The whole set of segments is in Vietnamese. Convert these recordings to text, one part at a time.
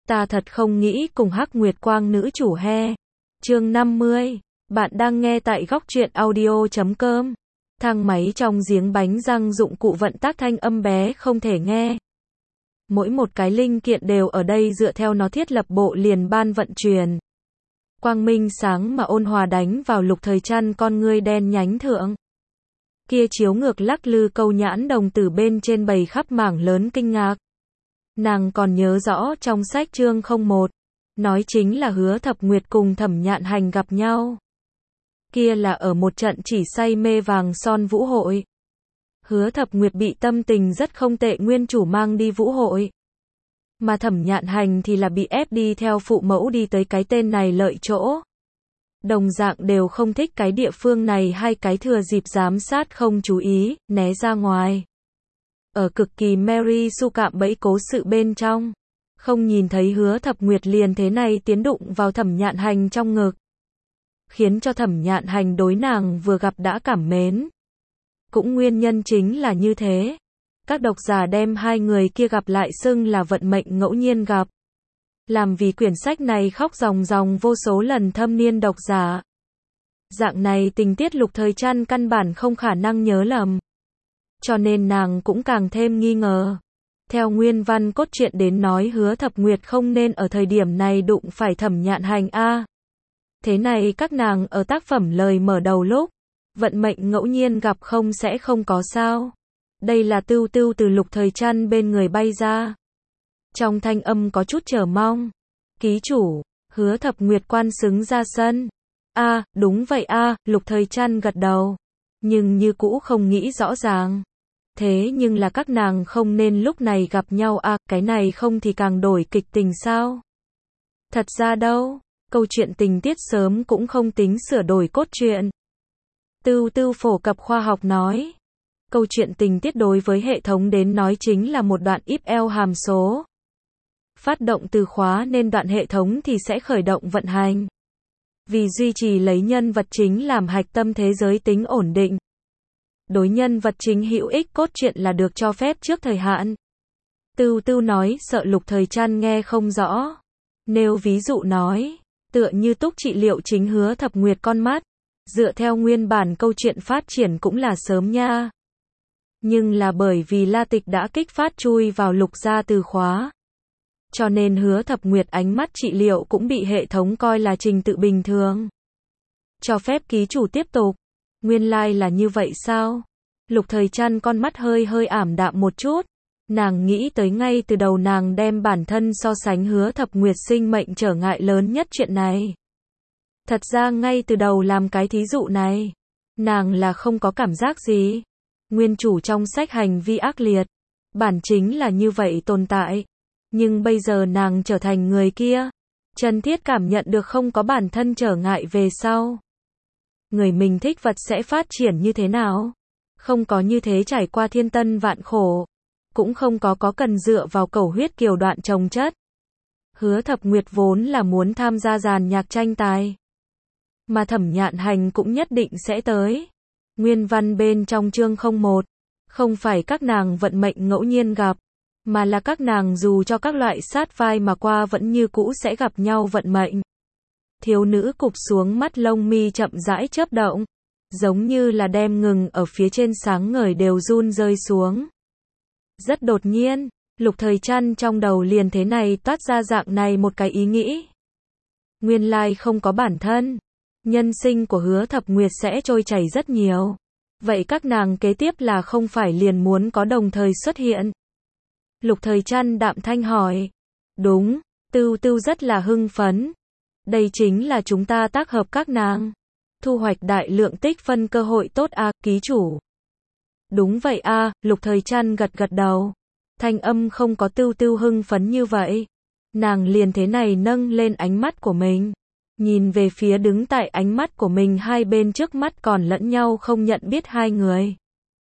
Ta thật không nghĩ cùng Hắc Nguyệt Quang nữ chủ he. Chương 50. Bạn đang nghe tại góc truyện audio.com. Thang máy trong giếng bánh răng dụng cụ vận tác thanh âm bé không thể nghe. Mỗi một cái linh kiện đều ở đây dựa theo nó thiết lập bộ liền ban vận chuyển. Quang minh sáng mà ôn hòa đánh vào Lục Thời Trăn con ngươi đen nhánh thượng. Kia chiếu ngược lắc lư câu nhãn đồng tử bên trên bầy khắp mảng lớn kinh ngạc. Nàng còn nhớ rõ trong sách chương 01, nói chính là Hứa Thập Nguyệt cùng Thẩm Nhạn Hành gặp nhau. Kia là ở một trận chỉ say mê vàng son vũ hội. Hứa Thập Nguyệt bị tâm tình rất không tệ nguyên chủ mang đi vũ hội. Mà Thẩm Nhạn Hành thì là bị ép đi theo phụ mẫu đi tới cái tên này lợi chỗ. Đồng dạng đều không thích cái địa phương này, hay cái thừa dịp giám sát không chú ý, né ra ngoài. Ở cực kỳ Mary Sue cạm bẫy cố sự bên trong, không nhìn thấy Hứa Thập Nguyệt liền thế này tiến đụng vào Thẩm Nhạn Hành trong ngực, khiến cho Thẩm Nhạn Hành đối nàng vừa gặp đã cảm mến. Cũng nguyên nhân chính là như thế, các độc giả đem hai người kia gặp lại xưng là vận mệnh ngẫu nhiên gặp. Làm vì quyển sách này khóc ròng ròng vô số lần thâm niên độc giả. Dạng này tình tiết Lục Thời Trăn căn bản không khả năng nhớ lầm. Cho nên nàng cũng càng thêm nghi ngờ. Theo nguyên văn cốt truyện đến nói Hứa Thập Nguyệt không nên ở thời điểm này đụng phải Thẩm Nhạn Hành a. Thế này các nàng ở tác phẩm lời mở đầu lúc, vận mệnh ngẫu nhiên gặp không sẽ không có sao. Đây là Tưu Tưu từ Lục Thời Trăn bên người bay ra. Trong thanh âm có chút chờ mong. Ký chủ, Hứa Thập Nguyệt quan xứng ra sân. Đúng vậy Lục Thời Trăn gật đầu. Nhưng như cũ không nghĩ rõ ràng. Thế nhưng là các nàng không nên lúc này gặp nhau cái này không thì càng đổi kịch tình sao? Thật ra đâu, câu chuyện tình tiết sớm cũng không tính sửa đổi cốt truyện. Tưu Tưu phổ cập khoa học nói. Câu chuyện tình tiết đối với hệ thống đến nói chính là một đoạn if hàm số. Phát động từ khóa nên đoạn hệ thống thì sẽ khởi động vận hành. Vì duy trì lấy nhân vật chính làm hạch tâm thế giới tính ổn định. Đối nhân vật chính hữu ích cốt truyện là được cho phép trước thời hạn. Tưu Tưu nói sợ Lục Thời Trăn nghe không rõ. Nếu ví dụ nói, tựa như túc trị liệu chính Hứa Thập Nguyệt con mắt. Dựa theo nguyên bản câu chuyện phát triển cũng là sớm nha. Nhưng là bởi vì La Tịch đã kích phát chui vào Lục gia từ khóa. Cho nên Hứa Thập Nguyệt ánh mắt trị liệu cũng bị hệ thống coi là trình tự bình thường. Cho phép ký chủ tiếp tục. Nguyên lai là như vậy sao? Lục Thời Trăn con mắt hơi ảm đạm một chút. Nàng nghĩ tới ngay từ đầu nàng đem bản thân so sánh Hứa Thập Nguyệt sinh mệnh trở ngại lớn nhất chuyện này. Thật ra ngay từ đầu làm cái thí dụ này, nàng là không có cảm giác gì. Nguyên chủ trong sách hành vi ác liệt, bản chính là như vậy tồn tại. Nhưng bây giờ nàng trở thành người kia, chân thiết cảm nhận được không có bản thân trở ngại về sau. Người mình thích vật sẽ phát triển như thế nào? Không có như thế trải qua thiên tân vạn khổ. Cũng không có cần dựa vào cầu huyết kiều đoạn trồng chất. Hứa Thập Nguyệt vốn là muốn tham gia dàn nhạc tranh tài. Mà Thẩm Nhạn Hành cũng nhất định sẽ tới. Nguyên văn bên trong chương 01, không phải các nàng vận mệnh ngẫu nhiên gặp, mà là các nàng dù cho các loại sát vai mà qua vẫn như cũ sẽ gặp nhau vận mệnh. Thiếu nữ cụp xuống mắt lông mi chậm rãi chớp động, giống như là đem ngừng ở phía trên sáng ngời đều run rơi xuống. Rất đột nhiên, Lục Thời Trăn trong đầu liền thế này toát ra dạng này một cái ý nghĩ. Nguyên lai không có bản thân, nhân sinh của Hứa Thập Nguyệt sẽ trôi chảy rất nhiều. Vậy các nàng kế tiếp là không phải liền muốn có đồng thời xuất hiện? Lục Thời Trăn đạm thanh hỏi. Đúng, Tưu Tưu rất là hưng phấn. Đây chính là chúng ta tác hợp các nàng. Thu hoạch đại lượng tích phân cơ hội tốt ký chủ. Đúng vậy Lục Thời Trăn gật đầu. Thanh âm không có Tưu Tưu hưng phấn như vậy. Nàng liền thế này nâng lên ánh mắt của mình. Nhìn về phía đứng tại ánh mắt của mình hai bên trước mắt còn lẫn nhau không nhận biết hai người.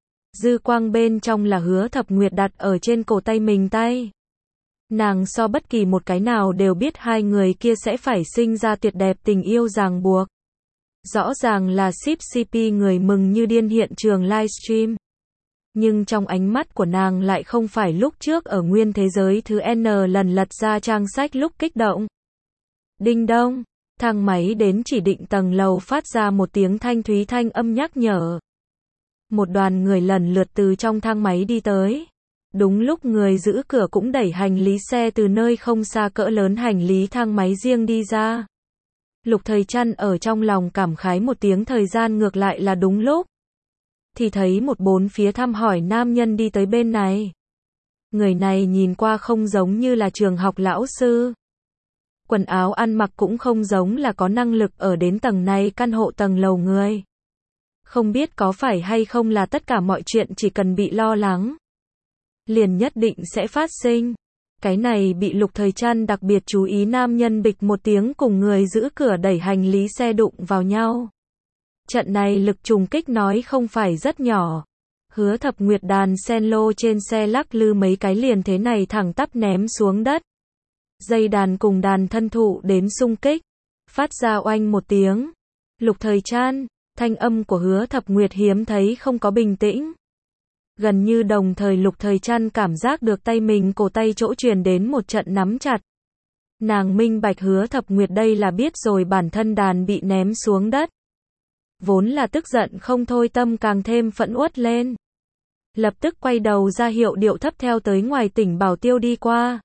Dư quang bên trong là Hứa Thập Nguyệt đặt ở trên cổ tay mình tay. Nàng so bất kỳ một cái nào đều biết hai người kia sẽ phải sinh ra tuyệt đẹp tình yêu ràng buộc. Rõ ràng là ship CP người mừng như điên hiện trường livestream. Nhưng trong ánh mắt của nàng lại không phải lúc trước ở nguyên thế giới thứ N lần lật ra trang sách lúc kích động. Đinh đông, thang máy đến chỉ định tầng lầu phát ra một tiếng thanh thúy thanh âm nhắc nhở. Một đoàn người lần lượt từ trong thang máy đi tới. Đúng lúc người giữ cửa cũng đẩy hành lý xe từ nơi không xa cỡ lớn hành lý thang máy riêng đi ra. Lục Thời Trăn ở trong lòng cảm khái một tiếng, thời gian ngược lại là đúng lúc. Thì thấy một bốn phía thăm hỏi nam nhân đi tới bên này. Người này nhìn qua không giống như là trường học lão sư. Quần áo ăn mặc cũng không giống là có năng lực ở đến tầng này căn hộ tầng lầu người. Không biết có phải hay không là tất cả mọi chuyện chỉ cần bị lo lắng, liền nhất định sẽ phát sinh. Cái này bị Lục Thời Trăn đặc biệt chú ý, nam nhân bịch một tiếng cùng người giữ cửa đẩy hành lý xe đụng vào nhau. Trận này lực trùng kích nói không phải rất nhỏ. Hứa Thập Nguyệt đàn sen lô trên xe lắc lư mấy cái liền thế này thẳng tắp ném xuống đất. Dây đàn cùng đàn thân thụ đến xung kích, phát ra oanh một tiếng. Lục Thời Trăn, thanh âm của Hứa Thập Nguyệt hiếm thấy không có bình tĩnh. Gần như đồng thời Lục Thời Trăn cảm giác được tay mình cổ tay chỗ truyền đến một trận nắm chặt. Nàng minh bạch Hứa Thập Nguyệt đây là biết rồi bản thân đàn bị ném xuống đất. Vốn là tức giận không thôi, tâm càng thêm phẫn uất lên. Lập tức quay đầu ra hiệu điệu thấp theo tới ngoài tỉnh Bảo Tiêu đi qua.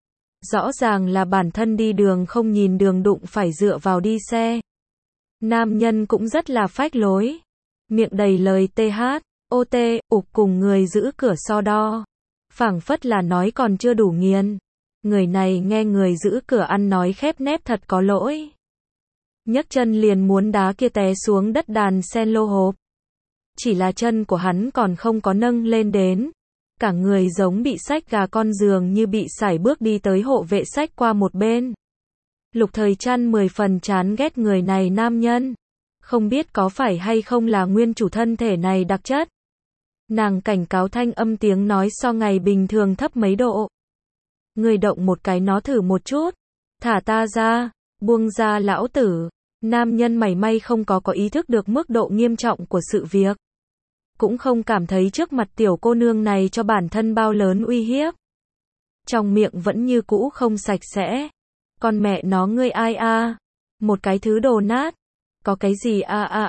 Rõ ràng là bản thân đi đường không nhìn đường đụng phải dựa vào đi xe. Nam nhân cũng rất là phách lối. Miệng đầy lời THOT, ục cùng người giữ cửa so đo. Phảng phất là nói còn chưa đủ nghiền. Người này nghe người giữ cửa ăn nói khép nép thật có lỗi. Nhấc chân liền muốn đá kia té xuống đất đàn sen lô hộp. Chỉ là chân của hắn còn không có nâng lên đến. Cả người giống bị xách gà con, giường như bị sải bước đi tới hộ vệ xách qua một bên. Lục Thời Trăn 10 phần chán ghét người này nam nhân. Không biết có phải hay không là nguyên chủ thân thể này đặc chất. Nàng cảnh cáo thanh âm tiếng nói so ngày bình thường thấp mấy độ. Người động một cái nó thử một chút. Thả ta ra, buông ra lão tử. Nam nhân mảy may không có ý thức được mức độ nghiêm trọng của sự việc. Cũng không cảm thấy trước mặt tiểu cô nương này cho bản thân bao lớn uy hiếp. Trong miệng vẫn như cũ không sạch sẽ. Con mẹ nó ngươi ai a? Một cái thứ đồ nát. Có cái gì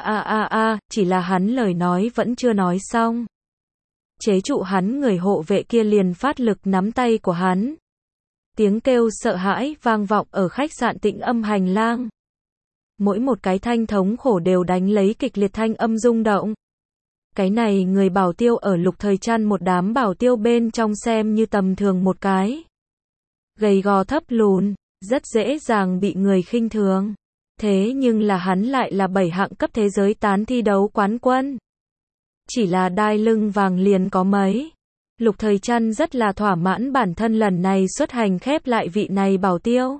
chỉ là hắn lời nói vẫn chưa nói xong. Chế trụ hắn, người hộ vệ kia liền phát lực nắm tay của hắn. Tiếng kêu sợ hãi vang vọng ở khách sạn Tịnh Âm hành lang. Mỗi một cái thanh thống khổ đều đánh lấy kịch liệt thanh âm rung động. Cái này người bảo tiêu ở Lục Thời Trăn một đám bảo tiêu bên trong xem như tầm thường một cái. Gầy gò thấp lùn, rất dễ dàng bị người khinh thường. Thế nhưng là hắn lại là 7 hạng cấp thế giới tán thi đấu quán quân. Chỉ là đai lưng vàng liền có mấy. Lục Thời Trăn rất là thỏa mãn bản thân lần này xuất hành khép lại vị này bảo tiêu.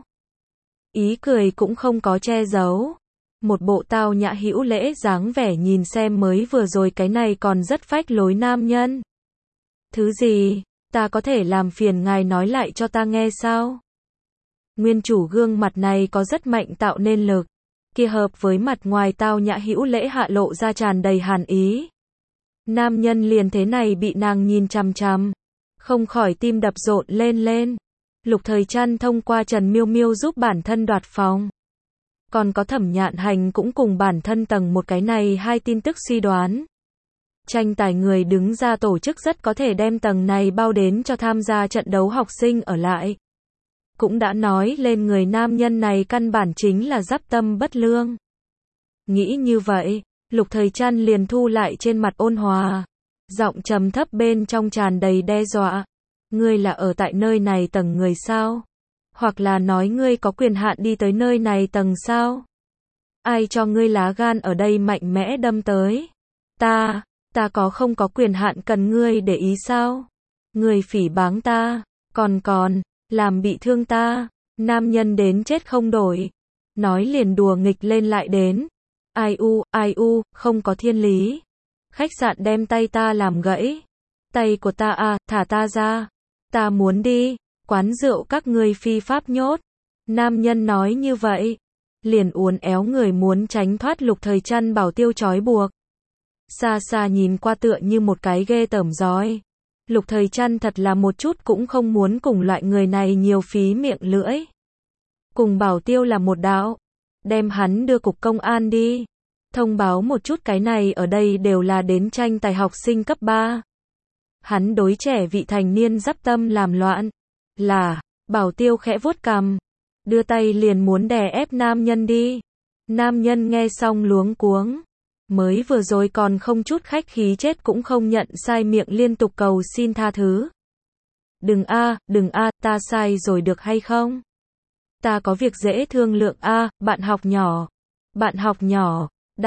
Ý cười cũng không có che giấu. Một bộ tao nhã hữu lễ dáng vẻ, nhìn xem mới vừa rồi cái này còn rất phách lối nam nhân. Thứ gì, ta có thể làm phiền ngài nói lại cho ta nghe sao? Nguyên chủ gương mặt này có rất mạnh tạo nên lực. Kia hợp với mặt ngoài tao nhã hữu lễ hạ lộ ra tràn đầy hàn ý. Nam nhân liền thế này bị nàng nhìn chằm chằm. Không khỏi tim đập rộn lên. Lục Thời Trăn thông qua Trần Miêu Miêu giúp bản thân đoạt phòng. Còn có Thẩm Nhạn Hành cũng cùng bản thân tầng một cái này hai tin tức suy đoán. Tranh tài người đứng ra tổ chức rất có thể đem tầng này bao đến cho tham gia trận đấu học sinh ở lại. Cũng đã nói lên người nam nhân này căn bản chính là giáp tâm bất lương. Nghĩ như vậy, Lục Thời Trăn liền thu lại trên mặt ôn hòa. Giọng trầm thấp bên trong tràn đầy đe dọa. Ngươi là ở tại nơi này tầng người sao? Hoặc là nói ngươi có quyền hạn đi tới nơi này tầng sao? Ai cho ngươi lá gan ở đây mạnh mẽ đâm tới? Ta có không có quyền hạn cần ngươi để ý sao? Ngươi phỉ báng ta, còn làm bị thương ta, nam nhân đến chết không đổi. Nói liền đùa nghịch lên lại đến. Ai u, không có thiên lý. Khách sạn đem tay ta làm gãy. Tay của ta thả ta ra. Ta muốn đi, quán rượu các ngươi phi pháp nhốt. Nam nhân nói như vậy, liền uốn éo người muốn tránh thoát Lục Thời Trăn bảo tiêu trói buộc. xa xa nhìn qua tựa như một cái ghê tởm rói. Lục Thời Trăn thật là một chút cũng không muốn cùng loại người này nhiều phí miệng lưỡi. Cùng Bảo Tiêu là một đạo, đem hắn đưa cục công an đi. Thông báo một chút cái này ở đây đều là đến tranh tài học sinh cấp 3. Hắn đối trẻ vị thành niên dắp tâm làm loạn. Là, Bảo Tiêu khẽ vuốt cằm, đưa tay liền muốn đè ép nam nhân đi. Nam nhân nghe xong luống cuống. Mới vừa rồi còn không chút khách khí chết cũng không nhận sai miệng liên tục cầu xin tha thứ. Đừng a, ta sai rồi được hay không? Ta có việc dễ thương lượng a, bạn học nhỏ,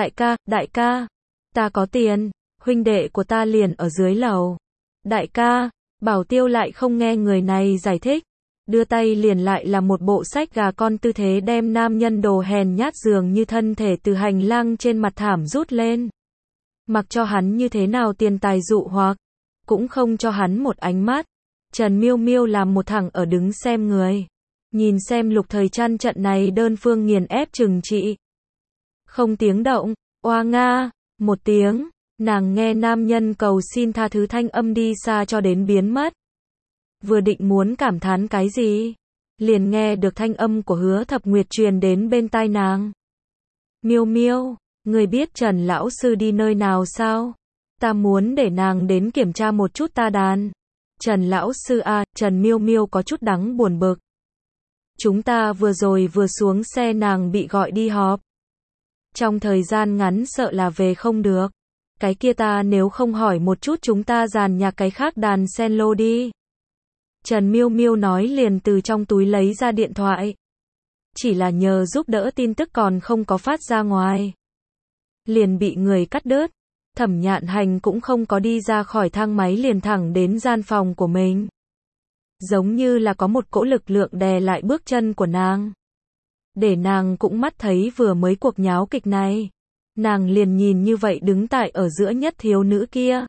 đại ca, ta có tiền, huynh đệ của ta liền ở dưới lầu. Đại ca, Bảo Tiêu lại không nghe người này giải thích, đưa tay liền lại là một bộ sách gà con tư thế đem nam nhân đồ hèn nhát dường như thân thể từ hành lang trên mặt thảm rút lên. Mặc cho hắn như thế nào tiền tài dụ hoặc, cũng không cho hắn một ánh mắt. Trần Miêu Miêu làm một thằng ở đứng xem người. Nhìn xem Lục Thời Trăn trận này đơn phương nghiền ép trừng trị. Không tiếng động, oa nga, một tiếng, nàng nghe nam nhân cầu xin tha thứ thanh âm đi xa cho đến biến mất. Vừa định muốn cảm thán cái gì, liền nghe được thanh âm của Hứa Thập Nguyệt truyền đến bên tai nàng. Miêu Miêu, người biết Trần lão sư đi nơi nào sao? Ta muốn để nàng đến kiểm tra một chút ta đàn. Trần lão sư à, Trần Miêu Miêu có chút đắng buồn bực. Chúng ta vừa rồi vừa xuống xe nàng bị gọi đi họp. Trong thời gian ngắn sợ là về không được. Cái kia ta nếu không hỏi một chút chúng ta dàn nhạc cái khác đàn cello đi. Trần Miêu Miêu nói liền từ trong túi lấy ra điện thoại. Chỉ là nhờ giúp đỡ tin tức còn không có phát ra ngoài. Liền bị người cắt đứt. Thẩm Nhạn Hành cũng không có đi ra khỏi thang máy liền thẳng đến gian phòng của mình. Giống như là có một cỗ lực lượng đè lại bước chân của nàng. Để nàng cũng mắt thấy vừa mới cuộc nháo kịch này. Nàng liền nhìn như vậy đứng tại ở giữa nhất thiếu nữ kia.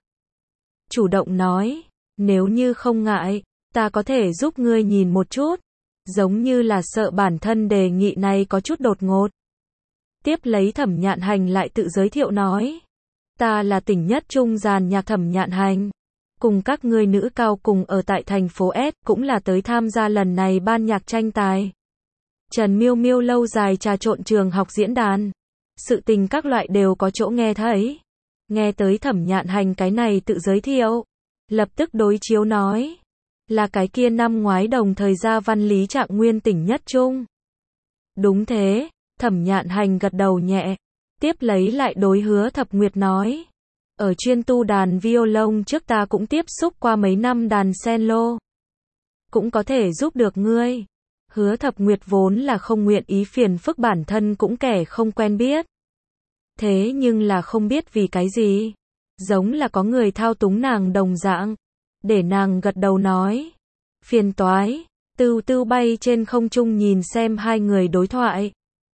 Chủ động nói, nếu như không ngại, ta có thể giúp ngươi nhìn một chút. Giống như là sợ bản thân đề nghị này có chút đột ngột. Tiếp lấy Thẩm Nhạn Hành lại tự giới thiệu nói. Ta là tỉnh nhất trung dàn nhạc Thẩm Nhạn Hành. Cùng các ngươi nữ cao cùng ở tại thành phố S, cũng là tới tham gia lần này ban nhạc tranh tài. Trần Miêu Miêu lâu dài trà trộn trường học diễn đàn. Sự tình các loại đều có chỗ nghe thấy. Nghe tới Thẩm Nhạn Hành cái này tự giới thiệu. Lập tức đối chiếu nói. Là cái kia năm ngoái đồng thời ra văn lý trạng nguyên tỉnh nhất trung. Đúng thế, Thẩm Nhạn Hành gật đầu nhẹ. Tiếp lấy lại đối Hứa Thập Nguyệt nói. Ở chuyên tu đàn violon trước ta cũng tiếp xúc qua mấy năm đàn cello. Cũng có thể giúp được ngươi. Hứa Thập Nguyệt vốn là không nguyện ý phiền phức bản thân cũng kẻ không quen biết. Thế nhưng là không biết vì cái gì. Giống là có người thao túng nàng đồng dạng. Để nàng gật đầu nói. Phiền toái. Tưu Tưu bay trên không trung nhìn xem hai người đối thoại.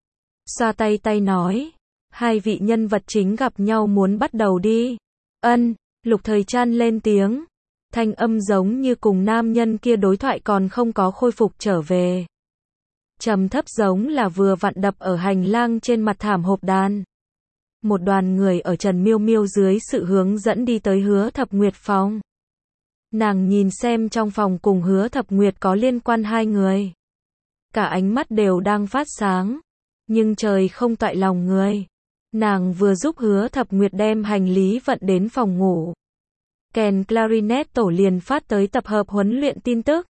Xoa tay nói. Hai vị nhân vật chính gặp nhau muốn bắt đầu đi. Ân, Lục Thời Trăn lên tiếng. Thanh âm giống như cùng nam nhân kia đối thoại còn không có khôi phục trở về. Trầm thấp giống là vừa vặn đập ở hành lang trên mặt thảm hộp đàn. Một đoàn người ở Trần Miêu Miêu dưới sự hướng dẫn đi tới Hứa Thập Nguyệt phòng. Nàng nhìn xem trong phòng cùng Hứa Thập Nguyệt có liên quan hai người. Cả ánh mắt đều đang phát sáng. Nhưng trời không toại lòng người. Nàng vừa giúp Hứa Thập Nguyệt đem hành lý vận đến phòng ngủ. Kèn clarinet tổ liền phát tới tập hợp huấn luyện tin tức.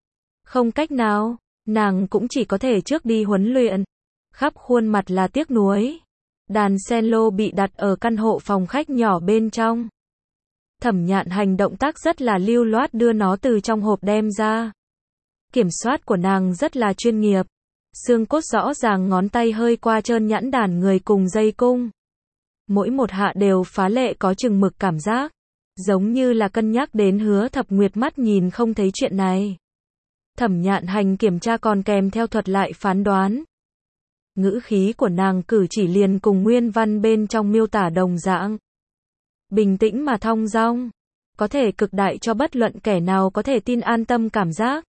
Không cách nào, nàng cũng chỉ có thể trước đi huấn luyện. Khắp khuôn mặt là tiếc nuối. Đàn cello bị đặt ở căn hộ phòng khách nhỏ bên trong. Thẩm Nhạn Hành động tác rất là lưu loát đưa nó từ trong hộp đem ra. Kiểm soát của nàng rất là chuyên nghiệp. Xương cốt rõ ràng ngón tay hơi qua trơn nhẵn đàn người cùng dây cung. Mỗi một hạ đều phá lệ có chừng mực cảm giác. Giống như là cân nhắc đến Hứa Thập Nguyệt mắt nhìn không thấy chuyện này. Thẩm Nhạn Hành kiểm tra còn kèm theo thuật lại phán đoán. Ngữ khí của nàng cử chỉ liền cùng nguyên văn bên trong miêu tả đồng dạng. Bình tĩnh mà thong dong. Có thể cực đại cho bất luận kẻ nào có thể tin an tâm cảm giác.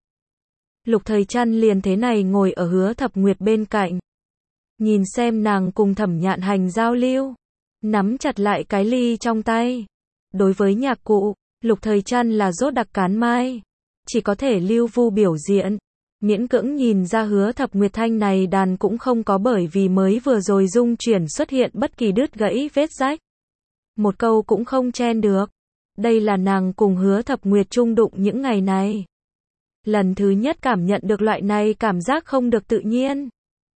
Lục Thời Trăn liền thế này ngồi ở Hứa Thập Nguyệt bên cạnh. Nhìn xem nàng cùng Thẩm Nhạn Hành giao lưu. nắm chặt lại cái ly trong tay. Đối với nhạc cụ, Lục Thời Trăn là rốt đặc cán mai, chỉ có thể lưu vu biểu diễn. Miễn cưỡng nhìn ra Hứa Thập Nguyệt thanh này đàn cũng không có bởi vì mới vừa rồi dung chuyển xuất hiện bất kỳ đứt gãy vết rách. Một câu cũng không chen được. Đây là nàng cùng Hứa Thập Nguyệt chung đụng những ngày này. Lần thứ nhất cảm nhận được loại này cảm giác không được tự nhiên.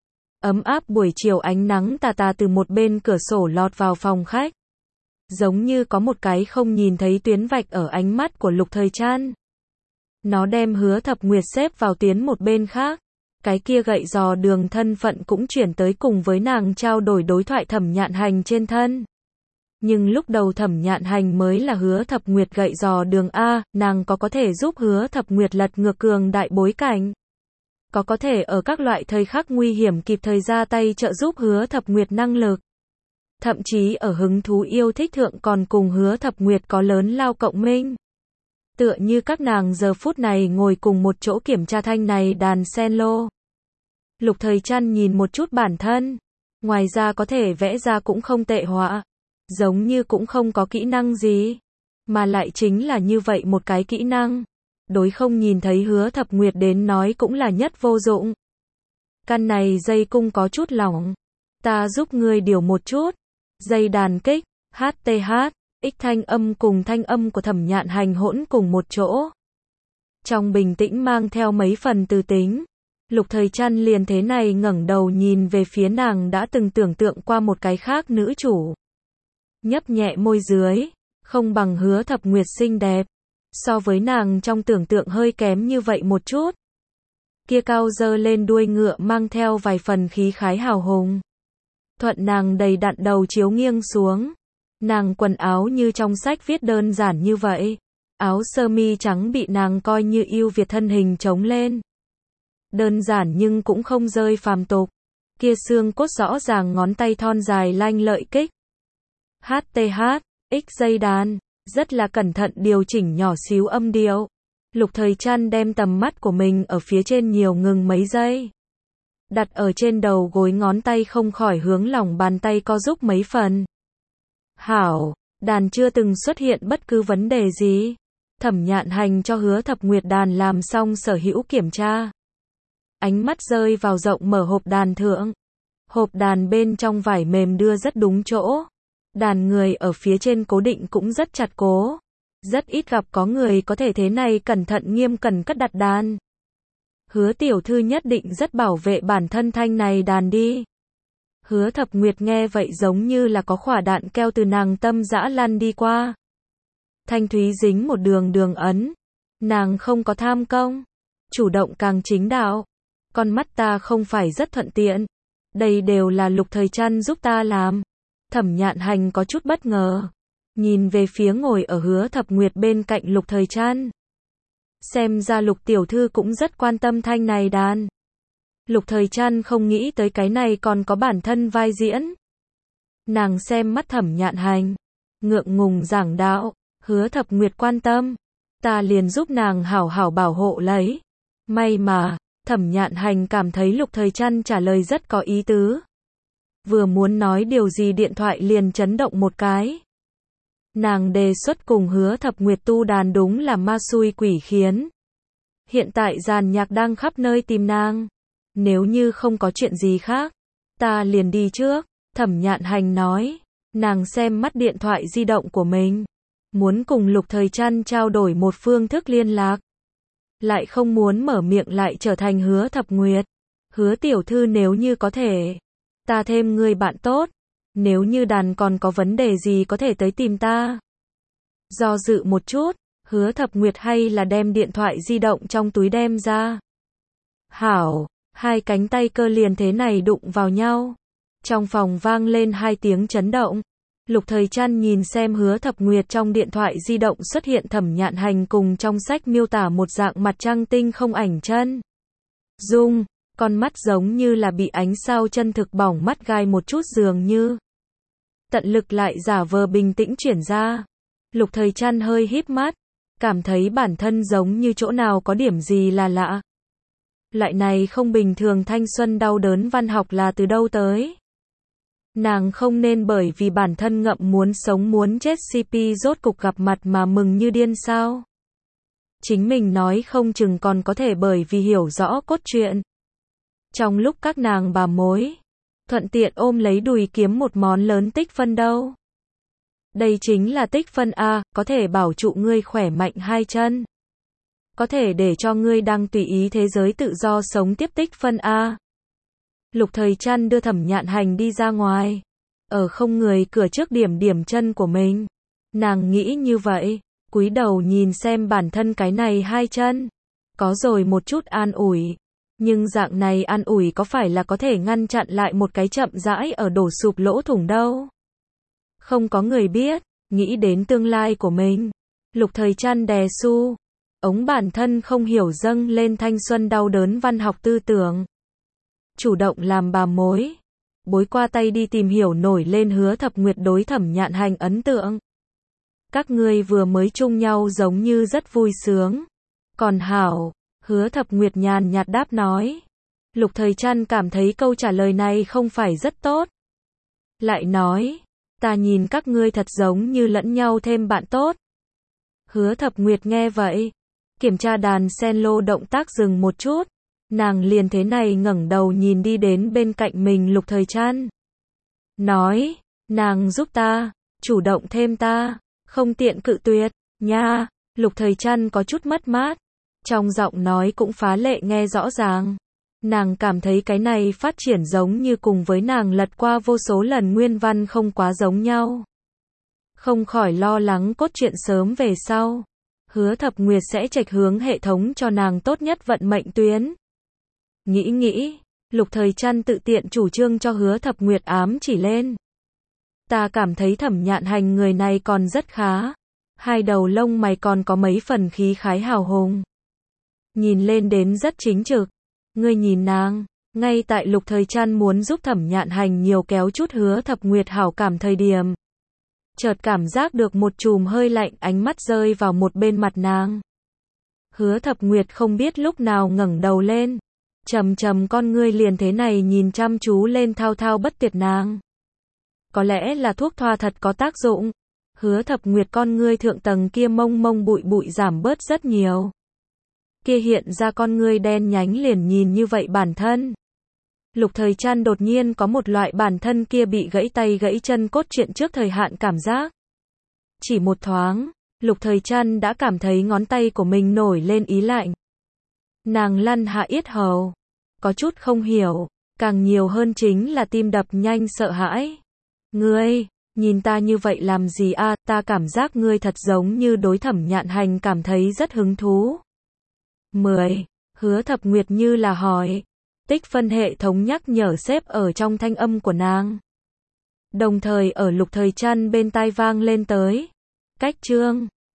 Ấm áp buổi chiều ánh nắng tà tà từ một bên cửa sổ lọt vào phòng khách. Giống như có một cái không nhìn thấy tuyến vạch ở ánh mắt của Lục Thời Trăn. Nó đem Hứa Thập Nguyệt xếp vào tuyến một bên khác. Cái kia gậy giò đường thân phận cũng chuyển tới cùng với nàng trao đổi đối thoại Thẩm Nhạn Hành trên thân. Nhưng lúc đầu Thẩm Nhạn Hành mới là Hứa Thập Nguyệt gậy giò đường A, nàng có thể giúp Hứa Thập Nguyệt lật ngược cường đại bối cảnh. Có thể ở các loại thời khắc nguy hiểm kịp thời ra tay trợ giúp Hứa Thập Nguyệt năng lực. Thậm chí ở hứng thú yêu thích thượng còn cùng Hứa Thập Nguyệt có lớn lao cộng minh. Tựa như các nàng giờ phút này ngồi cùng một chỗ kiểm tra thanh này đàn cello. Lục Thời Trăn nhìn một chút bản thân. Ngoài ra có thể vẽ ra cũng không tệ họa. Giống như cũng không có kỹ năng gì. Mà lại chính là như vậy một cái kỹ năng. Đối không nhìn thấy Hứa Thập Nguyệt đến nói cũng là nhất vô dụng. Căn này dây cung có chút lỏng. Ta giúp ngươi điều một chút. Dây đàn kích, HTH, X thanh âm cùng thanh âm của Thẩm Nhạn Hành hỗn cùng một chỗ. Trong bình tĩnh mang theo mấy phần từ tính. Lục Thời Trăn liền thế này ngẩng đầu nhìn về phía nàng đã từng tưởng tượng qua một cái khác nữ chủ. Nhấp nhẹ môi dưới, không bằng Hứa Thập Nguyệt xinh đẹp. So với nàng trong tưởng tượng hơi kém như vậy một chút. Kia cao dơ lên đuôi ngựa mang theo vài phần khí khái hào hùng. Thuận nàng đầy đặn đầu chiếu nghiêng xuống. Nàng quần áo như trong sách viết đơn giản như vậy. Áo sơ mi trắng bị nàng coi như ưu việt thân hình trống lên. Đơn giản nhưng cũng không rơi phàm tục. Kia xương cốt rõ ràng ngón tay thon dài lanh lợi kích. HTH, X dây đàn, rất là cẩn thận điều chỉnh nhỏ xíu âm điệu. Lục Thời Trăn đem tầm mắt của mình ở phía trên nhiều ngừng mấy giây. Đặt ở trên đầu gối ngón tay không khỏi hướng lòng bàn tay co giúp mấy phần. Hảo, đàn chưa từng xuất hiện bất cứ vấn đề gì. Thẩm Nhạn Hành cho Hứa Thập Nguyệt đàn làm xong sở hữu kiểm tra. Ánh mắt rơi vào rộng mở hộp đàn thượng. Hộp đàn bên trong vải mềm đưa rất đúng chỗ. Đàn người ở phía trên cố định cũng rất chặt cố. Rất ít gặp có người có thể thế này cẩn thận nghiêm cẩn cất đặt đàn. Hứa tiểu thư nhất định rất bảo vệ bản thân thanh này đàn đi. Hứa Thập Nguyệt nghe vậy giống như là có quả đạn keo từ nàng tâm dã lăn đi qua. Thanh thúy dính một đường đường ấn. Nàng không có tham công. Chủ động càng chính đạo. Con mắt ta không phải rất thuận tiện. Đây đều là Lục Thời Trăn giúp ta làm. Thẩm Nhạn Hành có chút bất ngờ. Nhìn về phía ngồi ở Hứa Thập Nguyệt bên cạnh Lục Thời Trăn. Xem ra Lục tiểu thư cũng rất quan tâm thanh này đàn. Lục Thời Trăn không nghĩ tới cái này còn có bản thân vai diễn. Nàng xem mắt Thẩm Nhạn Hành. Ngượng ngùng giảng đạo. Hứa Thập Nguyệt quan tâm. Ta liền giúp nàng hảo hảo bảo hộ lấy. May mà, Thẩm Nhạn Hành cảm thấy Lục Thời Trăn trả lời rất có ý tứ. Vừa muốn nói điều gì điện thoại liền chấn động một cái. Nàng đề xuất cùng Hứa Thập Nguyệt tu đàn đúng là ma xui quỷ khiến. Hiện tại dàn nhạc đang khắp nơi tìm nàng. Nếu như không có chuyện gì khác, ta liền đi trước. Thẩm Nhạn Hành nói. Nàng xem mắt điện thoại di động của mình. Muốn cùng Lục Thời Trăn trao đổi một phương thức liên lạc. Lại không muốn mở miệng lại trở thành Hứa Thập Nguyệt. Hứa tiểu thư nếu như có thể. Ta thêm người bạn tốt. Nếu như đàn còn có vấn đề gì có thể tới tìm ta. Do dự một chút, Hứa Thập Nguyệt hay là đem điện thoại di động trong túi đem ra. Hảo, hai cánh tay cơ liền thế này đụng vào nhau. Trong phòng vang lên hai tiếng chấn động. Lục Thời Trăn nhìn xem Hứa Thập Nguyệt trong điện thoại di động xuất hiện Thẩm Nhạn Hành cùng trong sách miêu tả một dạng mặt trăng tinh không ảnh chân. Dung, con mắt giống như là bị ánh sao chân thực bỏng mắt gai một chút dường như. Tận lực lại giả vờ bình tĩnh chuyển ra. Lục Thời Trăn hơi híp mắt, cảm thấy bản thân giống như chỗ nào có điểm gì là lạ. Loại này không bình thường thanh xuân đau đớn văn học là từ đâu tới? Nàng không nên bởi vì bản thân ngậm muốn sống muốn chết CP rốt cục gặp mặt mà mừng như điên sao? Chính mình nói không chừng còn có thể bởi vì hiểu rõ cốt truyện. Trong lúc các nàng bà mối, thuận tiện ôm lấy đùi kiếm một món lớn tích phân đâu. Đây chính là tích phân A, có thể bảo trụ ngươi khỏe mạnh hai chân. Có thể để cho ngươi đang tùy ý thế giới tự do sống tiếp tích phân A. Lục Thời Trăn đưa Thẩm Nhạn Hành đi ra ngoài. Ở không người cửa trước điểm chân của mình. Nàng nghĩ như vậy, cúi đầu nhìn xem bản thân cái này hai chân. Có rồi một chút an ủi. Nhưng dạng này an ủi có phải là có thể ngăn chặn lại một cái chậm rãi ở đổ sụp lỗ thủng đâu. Không có người biết, nghĩ đến tương lai của mình. Lục Thời Trăn đè su. Ống bản thân không hiểu dâng lên thanh xuân đau đớn văn học tư tưởng. Chủ động làm bà mối. Bối qua tay đi tìm hiểu nổi lên Hứa Thập Nguyệt đối Thẩm Nhạn Hành ấn tượng. Các ngươi vừa mới chung nhau giống như rất vui sướng. Còn hảo, Hứa Thập Nguyệt nhàn nhạt đáp nói. Lục Thời Trăn cảm thấy câu trả lời này không phải rất tốt. Lại nói, ta nhìn các ngươi thật giống như lẫn nhau thêm bạn tốt. Hứa Thập Nguyệt nghe vậy, kiểm tra đàn cello động tác dừng một chút. Nàng liền thế này ngẩng đầu nhìn đi đến bên cạnh mình Lục Thời Trăn. Nói, nàng giúp ta, chủ động thêm ta, không tiện cự tuyệt, nha. Lục Thời Trăn có chút mất mát. Trong giọng nói cũng phá lệ nghe rõ ràng. Nàng cảm thấy cái này phát triển giống như cùng với nàng lật qua vô số lần nguyên văn không quá giống nhau. Không khỏi lo lắng cốt truyện sớm về sau. Hứa Thập Nguyệt sẽ trạch hướng hệ thống cho nàng tốt nhất vận mệnh tuyến. Nghĩ, Lục Thời Trăn tự tiện chủ trương cho Hứa Thập Nguyệt ám chỉ lên. Ta cảm thấy Thẩm Nhạn Hành người này còn rất khá. Hai đầu lông mày còn có mấy phần khí khái hào hùng. Nhìn lên đến rất chính trực. Ngươi nhìn nàng, ngay tại Lục Thời Trăn muốn giúp Thẩm Nhạn Hành nhiều kéo chút Hứa Thập Nguyệt hảo cảm thời điểm. Chợt cảm giác được một chùm hơi lạnh ánh mắt rơi vào một bên mặt nàng. Hứa Thập Nguyệt không biết lúc nào ngẩng đầu lên. Trầm con ngươi liền thế này nhìn chăm chú lên thao thao bất tuyệt nàng. Có lẽ là thuốc thoa thật có tác dụng. Hứa Thập Nguyệt con ngươi thượng tầng kia mông bụi giảm bớt rất nhiều. Kia hiện ra con ngươi đen nhánh liền nhìn như vậy bản thân. Lục Thời Trăn đột nhiên có một loại bản thân kia bị gãy tay gãy chân cốt truyện trước thời hạn cảm giác. Chỉ một thoáng, Lục Thời Trăn đã cảm thấy ngón tay của mình nổi lên ý lạnh. Nàng lăn hạ yết hầu. Có chút không hiểu, càng nhiều hơn chính là tim đập nhanh sợ hãi. Ngươi, nhìn ta như vậy làm gì a? Ta cảm giác ngươi thật giống như đối Thẩm Nhạn Hành cảm thấy rất hứng thú. 10. Hứa Thập Nguyệt như là hỏi. Tích phân hệ thống nhắc nhở xếp ở trong thanh âm của nàng. Đồng thời ở Lục Thời Trăn bên tai vang lên tới. Cách chương.